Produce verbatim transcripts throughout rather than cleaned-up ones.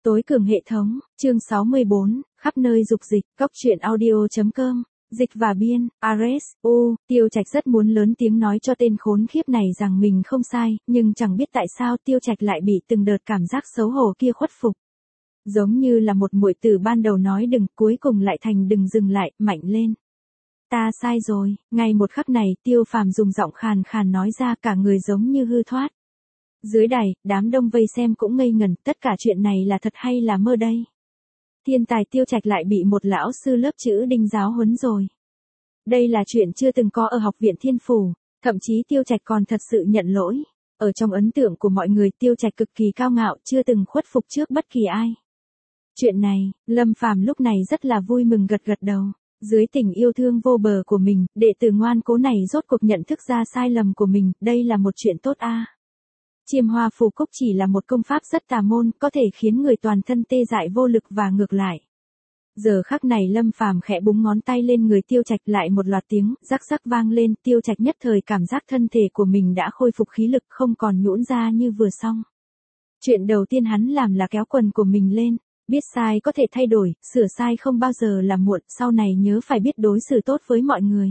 Tối cường hệ thống, chương sáu mươi bốn, khắp nơi dục dịch, cóc truyện audio.com, dịch và biên, Ares, U, Tiêu Trạch rất muốn lớn tiếng nói cho tên khốn khiếp này rằng mình không sai, nhưng chẳng biết tại sao Tiêu Trạch lại bị từng đợt cảm giác xấu hổ kia khuất phục. Giống như là một muội tử ban đầu nói đừng, cuối cùng lại thành đừng dừng lại, mạnh lên. Ta sai rồi, ngay một khắc này Tiêu Phàm dùng giọng khàn khàn nói ra, cả người giống như hư thoát. Dưới đài, đám đông vây xem cũng ngây ngẩn, tất cả chuyện này là thật hay là mơ đây? Thiên tài Tiêu Trạch lại bị một lão sư lớp chữ đinh giáo huấn rồi. Đây là chuyện chưa từng có ở học viện Thiên Phủ, thậm chí Tiêu Trạch còn thật sự nhận lỗi. Ở trong ấn tượng của mọi người Tiêu Trạch cực kỳ cao ngạo, chưa từng khuất phục trước bất kỳ ai. Chuyện này, Lâm Phàm lúc này rất là vui mừng gật gật đầu. Dưới tình yêu thương vô bờ của mình, đệ tử ngoan cố này rốt cuộc nhận thức ra sai lầm của mình, đây là một chuyện tốt a. À. Chiêm hoa phù cúc chỉ là một công pháp rất tà môn, có thể khiến người toàn thân tê dại vô lực và ngược lại. Giờ khắc này Lâm Phàm khẽ búng ngón tay lên người Tiêu Trạch, lại một loạt tiếng rắc rắc vang lên, Tiêu Trạch nhất thời cảm giác thân thể của mình đã khôi phục khí lực, không còn nhũn ra như vừa xong. Chuyện đầu tiên hắn làm là kéo quần của mình lên, biết sai có thể thay đổi, sửa sai không bao giờ là muộn, sau này nhớ phải biết đối xử tốt với mọi người.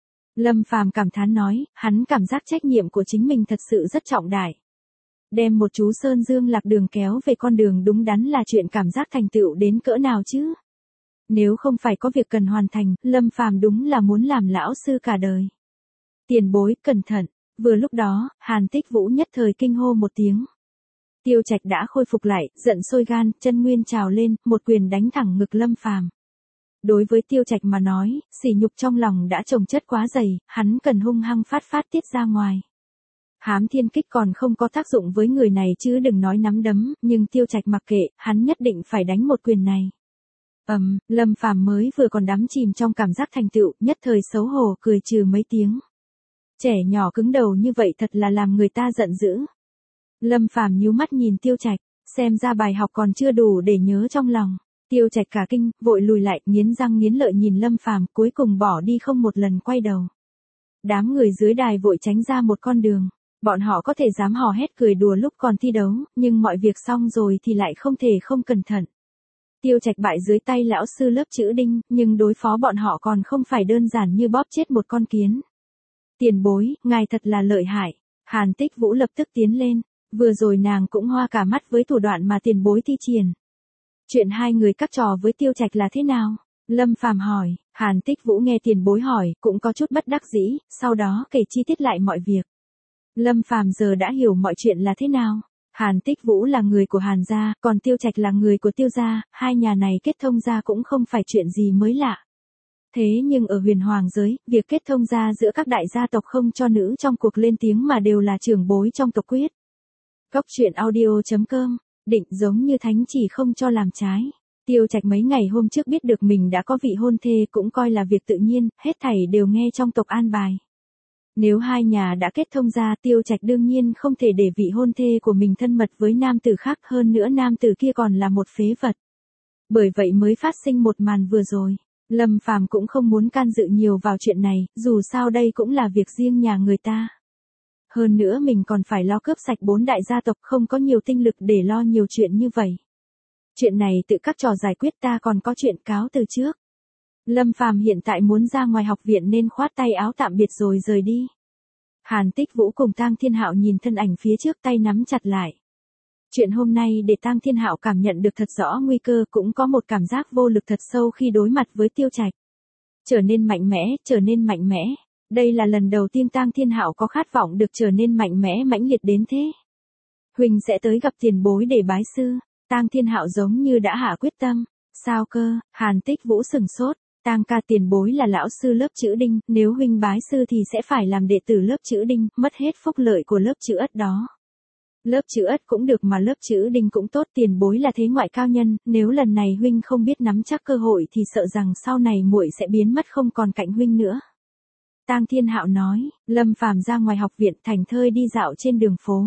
Lâm Phàm cảm thán nói, hắn cảm giác trách nhiệm của chính mình thật sự rất trọng đại. Đem một chú Sơn Dương lạc đường kéo về con đường đúng đắn là chuyện cảm giác thành tựu đến cỡ nào chứ? Nếu không phải có việc cần hoàn thành, Lâm Phàm đúng là muốn làm lão sư cả đời. Tiền bối, cẩn thận. Vừa lúc đó, Hàn Tích Vũ nhất thời kinh hô một tiếng. Tiêu Trạch đã khôi phục lại, giận sôi gan, chân nguyên trào lên, một quyền đánh thẳng ngực Lâm Phàm. Đối với Tiêu Trạch mà nói, sỉ nhục trong lòng đã chồng chất quá dày, hắn cần hung hăng phát phát tiết ra ngoài. Hám thiên kích còn không có tác dụng với người này chứ đừng nói nắm đấm, nhưng Tiêu Trạch mặc kệ, hắn nhất định phải đánh một quyền này. Ầm, um, Lâm Phàm mới vừa còn đắm chìm trong cảm giác thành tựu, nhất thời xấu hổ cười trừ mấy tiếng. Trẻ nhỏ cứng đầu như vậy thật là làm người ta giận dữ. Lâm Phàm nhíu mắt nhìn Tiêu Trạch, xem ra bài học còn chưa đủ để nhớ trong lòng. Tiêu Trạch cả kinh, vội lùi lại, nghiến răng nghiến lợi nhìn Lâm Phàm, cuối cùng bỏ đi không một lần quay đầu. Đám người dưới đài vội tránh ra một con đường. Bọn họ có thể dám hò hét cười đùa lúc còn thi đấu, nhưng mọi việc xong rồi thì lại không thể không cẩn thận. Tiêu Trạch bại dưới tay lão sư lớp chữ đinh, nhưng đối phó bọn họ còn không phải đơn giản như bóp chết một con kiến. Tiền bối, ngài thật là lợi hại. Hàn Tích Vũ lập tức tiến lên, vừa rồi nàng cũng hoa cả mắt với thủ đoạn mà tiền bối thi triển. Chuyện hai người cắt trò với Tiêu Trạch là thế nào? Lâm Phàm hỏi. Hàn Tích Vũ nghe tiền bối hỏi, cũng có chút bất đắc dĩ, sau đó kể chi tiết lại mọi việc. Lâm Phàm giờ đã hiểu mọi chuyện là thế nào. Hàn Tích Vũ là người của Hàn gia, còn Tiêu Trạch là người của Tiêu gia, hai nhà này kết thông gia cũng không phải chuyện gì mới lạ. Thế nhưng ở huyền hoàng giới, việc kết thông gia giữa các đại gia tộc không cho nữ trong cuộc lên tiếng mà đều là trưởng bối trong tộc quyết. Cóc truyện audio.com, định giống như thánh chỉ không cho làm trái. Tiêu Trạch mấy ngày hôm trước biết được mình đã có vị hôn thê cũng coi là việc tự nhiên, hết thảy đều nghe trong tộc an bài. Nếu hai nhà đã kết thông ra, Tiêu Trạch đương nhiên không thể để vị hôn thê của mình thân mật với nam tử khác, hơn nữa nam tử kia còn là một phế vật. Bởi vậy mới phát sinh một màn vừa rồi. Lâm Phàm cũng không muốn can dự nhiều vào chuyện này, dù sao đây cũng là việc riêng nhà người ta. Hơn nữa mình còn phải lo cướp sạch bốn đại gia tộc, không có nhiều tinh lực để lo nhiều chuyện như vậy. Chuyện này tự các trò giải quyết, ta còn có chuyện cáo từ trước. Lâm Phàm hiện tại muốn ra ngoài học viện nên khoát tay áo tạm biệt rồi rời đi. Hàn Tích Vũ cùng Tang Thiên Hạo nhìn thân ảnh phía trước, tay nắm chặt lại. Chuyện hôm nay để Tang Thiên Hạo cảm nhận được thật rõ nguy cơ, cũng có một cảm giác vô lực thật sâu khi đối mặt với Tiêu Trạch. Trở nên mạnh mẽ, trở nên mạnh mẽ. Đây là lần đầu tiên Tang Thiên Hạo có khát vọng được trở nên mạnh mẽ mãnh liệt đến thế. Huỳnh sẽ tới gặp tiền bối để bái sư. Tang Thiên Hạo giống như đã hạ quyết tâm. Sao cơ? Hàn Tích Vũ sừng sốt. Tang ca, tiền bối là lão sư lớp chữ đinh, nếu huynh bái sư thì sẽ phải làm đệ tử lớp chữ đinh, mất hết phúc lợi của lớp chữ ất đó. Lớp chữ ất cũng được mà lớp chữ đinh cũng tốt, tiền bối là thế ngoại cao nhân, nếu lần này huynh không biết nắm chắc cơ hội thì sợ rằng sau này muội sẽ biến mất không còn cạnh huynh nữa. Tang Thiên Hạo nói. Lâm Phàm ra ngoài học viện, thành thơi đi dạo trên đường phố.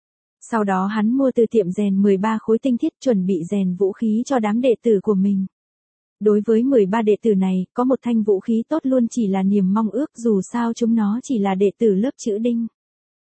Sau đó hắn mua từ tiệm rèn mười ba khối tinh thiết, chuẩn bị rèn vũ khí cho đám đệ tử của mình. Đối với mười ba đệ tử này, có một thanh vũ khí tốt luôn chỉ là niềm mong ước, dù sao chúng nó chỉ là đệ tử lớp chữ đinh.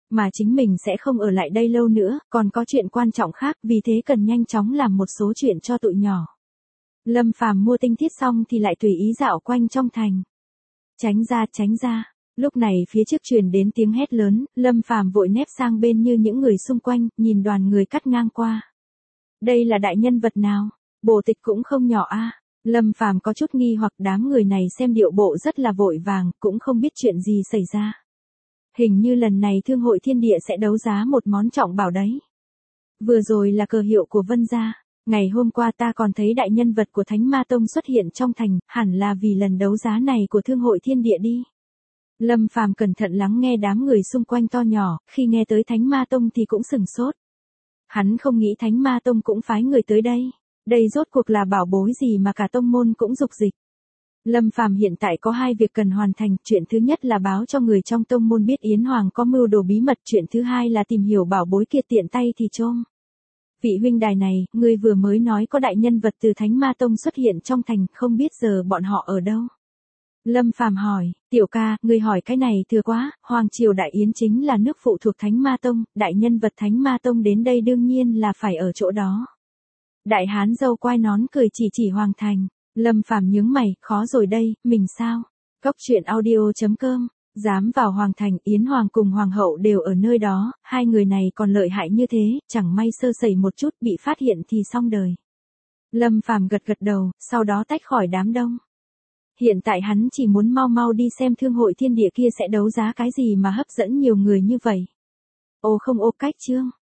Mà chính mình sẽ không ở lại đây lâu nữa, còn có chuyện quan trọng khác, vì thế cần nhanh chóng làm một số chuyện cho tụi nhỏ. Lâm Phàm mua tinh thiết xong thì lại tùy ý dạo quanh trong thành. Tránh ra, tránh ra. Lúc này phía trước truyền đến tiếng hét lớn, Lâm Phàm vội nép sang bên như những người xung quanh, nhìn đoàn người cắt ngang qua. Đây là đại nhân vật nào? Bộ tịch cũng không nhỏ a. Lâm Phàm có chút nghi hoặc, đám người này xem điệu bộ rất là vội vàng, cũng không biết chuyện gì xảy ra. Hình như lần này Thương hội Thiên Địa sẽ đấu giá một món trọng bảo đấy. Vừa rồi là cờ hiệu của Vân gia. Ngày hôm qua ta còn thấy đại nhân vật của Thánh Ma Tông xuất hiện trong thành, hẳn là vì lần đấu giá này của Thương hội Thiên Địa đi. Lâm Phàm cẩn thận lắng nghe đám người xung quanh to nhỏ, khi nghe tới Thánh Ma Tông thì cũng sửng sốt. Hắn không nghĩ Thánh Ma Tông cũng phái người tới đây. Đây rốt cuộc là bảo bối gì mà cả tông môn cũng dục dịch. Lâm Phàm hiện tại có hai việc cần hoàn thành, chuyện thứ nhất là báo cho người trong tông môn biết Yến Hoàng có mưu đồ bí mật, chuyện thứ hai là tìm hiểu bảo bối kia tiện tay thì chôm. Vị huynh đài này, ngươi vừa mới nói có đại nhân vật từ Thánh Ma Tông xuất hiện trong thành, không biết giờ bọn họ ở đâu? Lâm Phàm hỏi, tiểu ca, ngươi hỏi cái này thừa quá, Hoàng Triều Đại Yến chính là nước phụ thuộc Thánh Ma Tông, đại nhân vật Thánh Ma Tông đến đây đương nhiên là phải ở chỗ đó. Đại hán râu quai nón cười chỉ chỉ Hoàng Thành. Lâm Phàm nhướng mày, khó rồi đây, mình sao? Cốc truyện audio chấm com, dám vào Hoàng Thành, Yến Hoàng cùng Hoàng hậu đều ở nơi đó, hai người này còn lợi hại như thế, chẳng may sơ sẩy một chút bị phát hiện thì xong đời. Lâm Phàm gật gật đầu, sau đó tách khỏi đám đông. Hiện tại hắn chỉ muốn mau mau đi xem Thương hội Thiên Địa kia sẽ đấu giá cái gì mà hấp dẫn nhiều người như vậy. Ô không ô cách chương.